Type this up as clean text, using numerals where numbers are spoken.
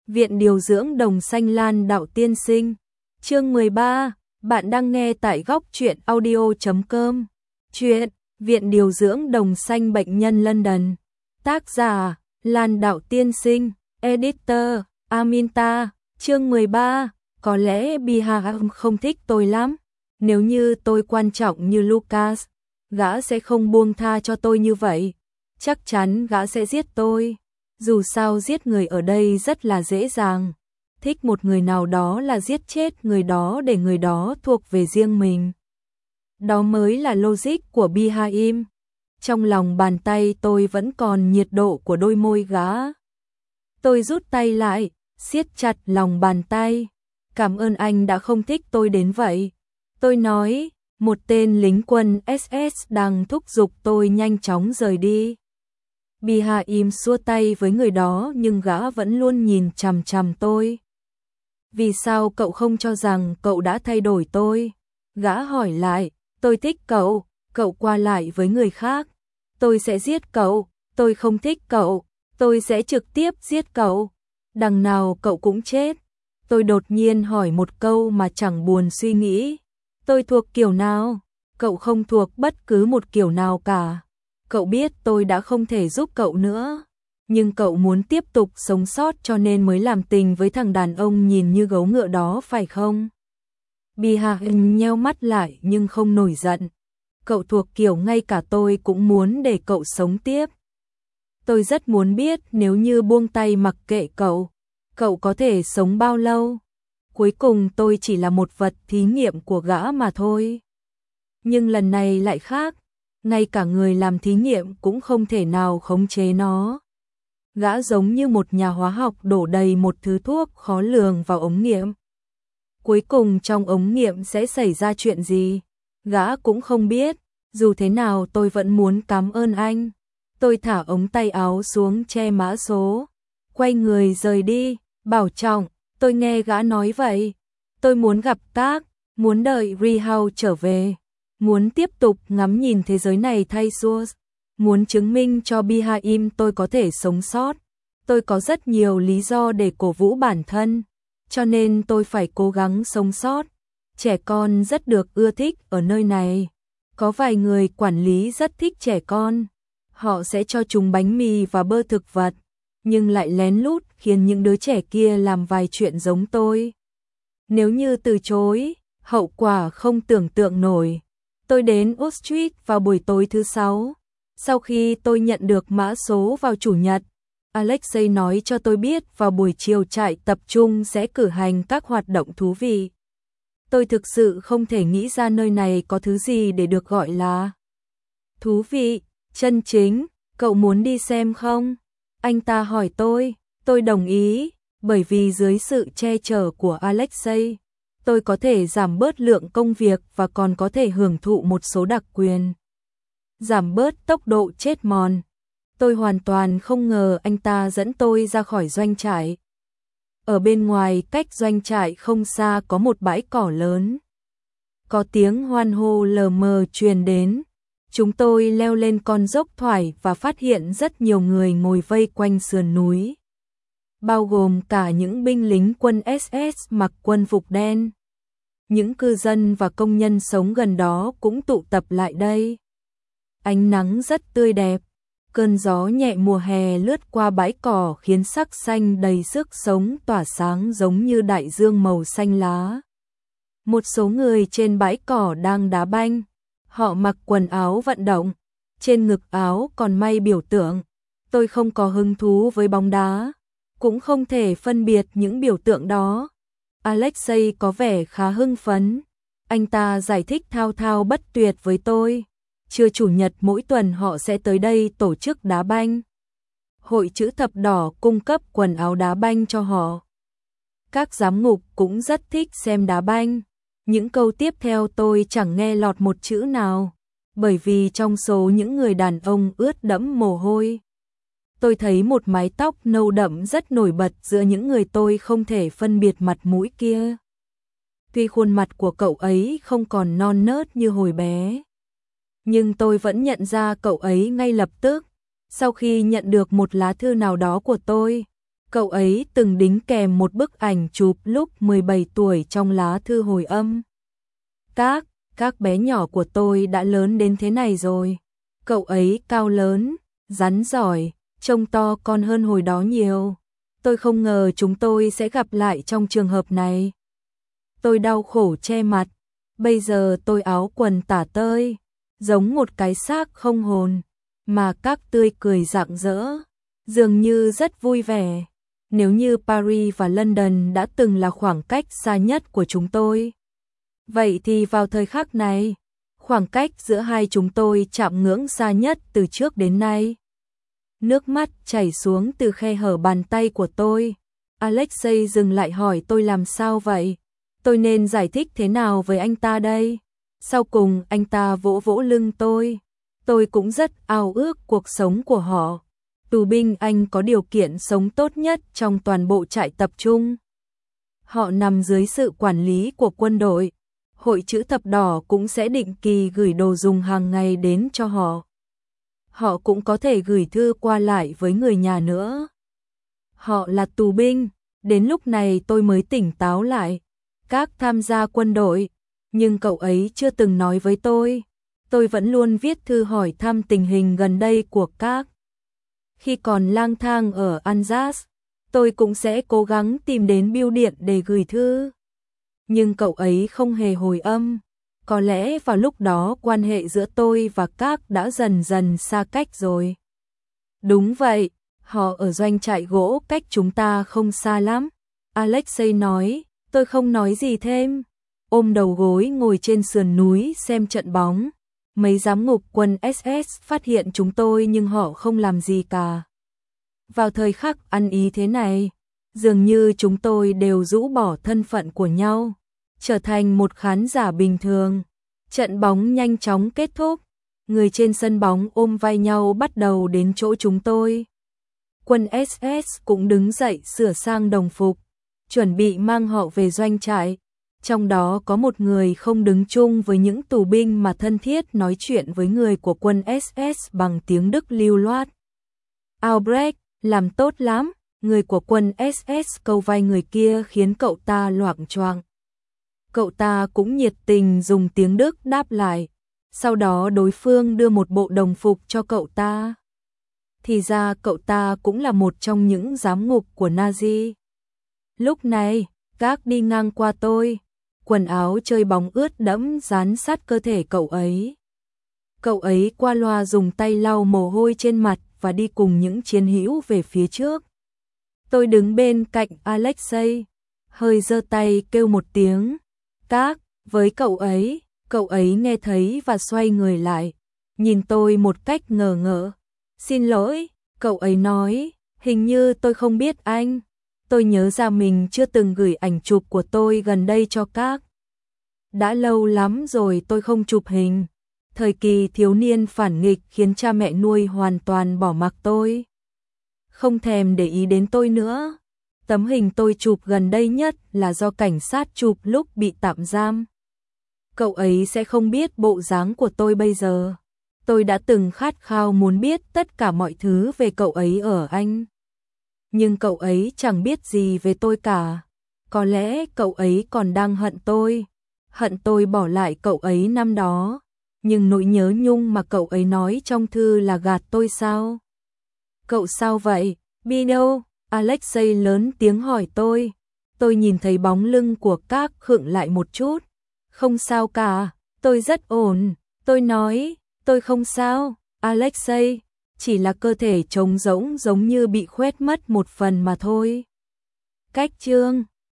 Viện điều dưỡng Đồng Xanh Lan Đạo tiên sinh. Chương 13, bạn đang nghe tại góc truyện audio.com. Chuyện Viện điều dưỡng Đồng Xanh bệnh nhân London. Tác giả Lan Đạo tiên sinh, editor Aminta. Chương 13, có lẽ Biha không thích tôi lắm. Nếu như tôi quan trọng như Lucas, gã sẽ không buông tha cho tôi như vậy. Chắc chắn gã sẽ giết tôi. Dù sao giết người ở đây rất là dễ dàng. Thích một người nào đó là giết chết người đó để người đó thuộc về riêng mình. Đó mới là logic của Bihaim. Trong lòng bàn tay tôi vẫn còn nhiệt độ của đôi môi gã. Tôi rút tay lại, siết chặt lòng bàn tay. Cảm ơn anh đã không thích tôi đến vậy. Tôi nói, một tên lính quân SS đang thúc giục tôi nhanh chóng rời đi. Bihaim xua tay với người đó nhưng gã vẫn luôn nhìn chằm chằm tôi. Vì sao cậu không cho rằng cậu đã thay đổi tôi? Gã hỏi lại, tôi thích cậu, cậu qua lại với người khác. Tôi sẽ giết cậu, tôi không thích cậu, tôi sẽ trực tiếp giết cậu. Đằng nào cậu cũng chết. Tôi đột nhiên hỏi một câu mà chẳng buồn suy nghĩ. Tôi thuộc kiểu nào? Cậu không thuộc bất cứ một kiểu nào cả. Cậu biết tôi đã không thể giúp cậu nữa. Nhưng cậu muốn tiếp tục sống sót cho nên mới làm tình với thằng đàn ông nhìn như gấu ngựa đó phải không? Biha nheo mắt lại nhưng không nổi giận. Cậu thuộc kiểu ngay cả tôi cũng muốn để cậu sống tiếp. Tôi rất muốn biết nếu như buông tay mặc kệ cậu, cậu có thể sống bao lâu? Cuối cùng tôi chỉ là một vật thí nghiệm của gã mà thôi. Nhưng lần này lại khác. Ngay cả người làm thí nghiệm cũng không thể nào khống chế nó. Gã giống như một nhà hóa học đổ đầy một thứ thuốc khó lường vào ống nghiệm. Cuối cùng trong ống nghiệm sẽ xảy ra chuyện gì? Gã cũng không biết. Dù thế nào tôi vẫn muốn cảm ơn anh. Tôi thả ống tay áo xuống che mã số. Quay người rời đi. Bảo trọng, tôi nghe gã nói vậy. Tôi muốn gặp Tác, muốn đợi Rihao trở về. Muốn tiếp tục ngắm nhìn thế giới này thay Sus, muốn chứng minh cho Bihaim tôi có thể sống sót. Tôi có rất nhiều lý do để cổ vũ bản thân, cho nên tôi phải cố gắng sống sót. Trẻ con rất được ưa thích ở nơi này. Có vài người quản lý rất thích trẻ con. Họ sẽ cho chúng bánh mì và bơ thực vật, nhưng lại lén lút khiến những đứa trẻ kia làm vài chuyện giống tôi. Nếu như từ chối, hậu quả không tưởng tượng nổi. Tôi đến Auschwitz vào buổi tối thứ 6. Sau khi tôi nhận được mã số vào chủ nhật, Alexei nói cho tôi biết vào buổi chiều trại tập trung sẽ cử hành các hoạt động thú vị. Tôi thực sự không thể nghĩ ra nơi này có thứ gì để được gọi là thú vị, chân chính. Cậu muốn đi xem không? Anh ta hỏi tôi đồng ý, bởi vì dưới sự che chở của Alexei, tôi có thể giảm bớt lượng công việc và còn có thể hưởng thụ một số đặc quyền. Giảm bớt tốc độ chết mòn. Tôi hoàn toàn không ngờ anh ta dẫn tôi ra khỏi doanh trại. Ở bên ngoài cách doanh trại không xa có một bãi cỏ lớn. Có tiếng hoan hô lờ mờ truyền đến. Chúng tôi leo lên con dốc thoải và phát hiện rất nhiều người ngồi vây quanh sườn núi. Bao gồm cả những binh lính quân SS mặc quân phục đen. Những cư dân và công nhân sống gần đó cũng tụ tập lại đây. Ánh nắng rất tươi đẹp. Cơn gió nhẹ mùa hè lướt qua bãi cỏ khiến sắc xanh đầy sức sống tỏa sáng giống như đại dương màu xanh lá. Một số người trên bãi cỏ đang đá banh. Họ mặc quần áo vận động. Trên ngực áo còn may biểu tượng. Tôi không có hứng thú với bóng đá. Cũng không thể phân biệt những biểu tượng đó. Alexei có vẻ khá hưng phấn. Anh ta giải thích thao thao bất tuyệt với tôi. Trưa chủ nhật mỗi tuần họ sẽ tới đây tổ chức đá banh. Hội chữ thập đỏ cung cấp quần áo đá banh cho họ. Các giám ngục cũng rất thích xem đá banh. Những câu tiếp theo tôi chẳng nghe lọt một chữ nào, bởi vì trong số những người đàn ông ướt đẫm mồ hôi, tôi thấy một mái tóc nâu đậm rất nổi bật giữa những người tôi không thể phân biệt mặt mũi kia. Tuy khuôn mặt của cậu ấy không còn non nớt như hồi bé, nhưng tôi vẫn nhận ra cậu ấy ngay lập tức. Sau khi nhận được một lá thư nào đó của tôi, Cậu ấy từng đính kèm một bức ảnh chụp lúc 17 tuổi trong lá thư hồi âm. Các bé nhỏ của tôi đã lớn đến thế này rồi. Cậu ấy cao lớn, rắn giỏi, trông to con hơn hồi đó nhiều. Tôi không ngờ chúng tôi sẽ gặp lại trong trường hợp này. Tôi đau khổ che mặt. Bây giờ tôi áo quần tả tơi, giống một cái xác không hồn, mà các tươi cười rạng rỡ, dường như rất vui vẻ. Nếu như Paris và London đã từng là khoảng cách xa nhất của chúng tôi, vậy thì vào thời khắc này, khoảng cách giữa hai chúng tôi chạm ngưỡng xa nhất từ trước đến nay. Nước mắt chảy xuống từ khe hở bàn tay của tôi. Alexei dừng lại hỏi tôi làm sao vậy? Tôi nên giải thích thế nào với anh ta đây? Sau cùng anh ta vỗ vỗ lưng tôi. Tôi cũng rất ao ước cuộc sống của họ. Tù binh Anh có điều kiện sống tốt nhất trong toàn bộ trại tập trung. Họ nằm dưới sự quản lý của quân đội. Hội chữ thập đỏ cũng sẽ định kỳ gửi đồ dùng hàng ngày đến cho họ. Họ cũng có thể gửi thư qua lại với người nhà nữa. Họ là tù binh. Đến lúc này tôi mới tỉnh táo lại. Các tham gia quân đội, nhưng cậu ấy chưa từng nói với tôi. Tôi vẫn luôn viết thư hỏi thăm tình hình gần đây của các. Khi còn lang thang ở Alsace, tôi cũng sẽ cố gắng tìm đến bưu điện để gửi thư. Nhưng cậu ấy không hề hồi âm. Có lẽ vào lúc đó quan hệ giữa tôi và các đã dần dần xa cách rồi. Đúng vậy, họ ở doanh trại gỗ cách chúng ta không xa lắm. Alexei nói, tôi không nói gì thêm. Ôm đầu gối ngồi trên sườn núi xem trận bóng. Mấy giám ngục quân SS phát hiện chúng tôi nhưng họ không làm gì cả. Vào thời khắc ăn ý thế này, dường như chúng tôi đều rũ bỏ thân phận của nhau, trở thành một khán giả bình thường. Trận bóng nhanh chóng kết thúc, người trên sân bóng ôm vai nhau bắt đầu đến chỗ chúng tôi. Quân SS cũng đứng dậy sửa sang đồng phục, chuẩn bị mang họ về doanh trại. Trong đó có một người không đứng chung với những tù binh mà thân thiết nói chuyện với người của quân SS bằng tiếng Đức lưu loát. Albrecht, làm tốt lắm, người của quân SS câu vai người kia khiến cậu ta loạng choạng. Cậu ta cũng nhiệt tình dùng tiếng Đức đáp lại. Sau đó đối phương đưa một bộ đồng phục cho cậu ta. Thì ra cậu ta cũng là một trong những giám ngục của Nazi. Lúc này, các đi ngang qua tôi. Quần áo chơi bóng ướt đẫm dán sát cơ thể cậu ấy. Cậu ấy qua loa dùng tay lau mồ hôi trên mặt và đi cùng những chiến hữu về phía trước. Tôi đứng bên cạnh Alexei, hơi giơ tay kêu một tiếng. Các, với cậu ấy nghe thấy và xoay người lại, nhìn tôi một cách ngờ ngợ. Xin lỗi, cậu ấy nói, hình như tôi không biết anh. Tôi nhớ ra mình chưa từng gửi ảnh chụp của tôi gần đây cho các. Đã lâu lắm rồi tôi không chụp hình. Thời kỳ thiếu niên phản nghịch khiến cha mẹ nuôi hoàn toàn bỏ mặc tôi. Không thèm để ý đến tôi nữa. Tấm hình tôi chụp gần đây nhất là do cảnh sát chụp lúc bị tạm giam. Cậu ấy sẽ không biết bộ dáng của tôi bây giờ. Tôi đã từng khát khao muốn biết tất cả mọi thứ về cậu ấy ở Anh. Nhưng cậu ấy chẳng biết gì về tôi cả. Có lẽ cậu ấy còn đang hận tôi bỏ lại cậu ấy năm đó. Nhưng nỗi nhớ nhung mà cậu ấy nói trong thư là gạt tôi sao? Cậu sao vậy? Bino, Alexei lớn tiếng hỏi tôi. Tôi nhìn thấy bóng lưng của các khựng lại một chút. Không sao cả, tôi rất ổn. Tôi nói, tôi không sao, Alexei, chỉ là cơ thể trống rỗng giống như bị khoét mất một phần mà thôi. Cách chương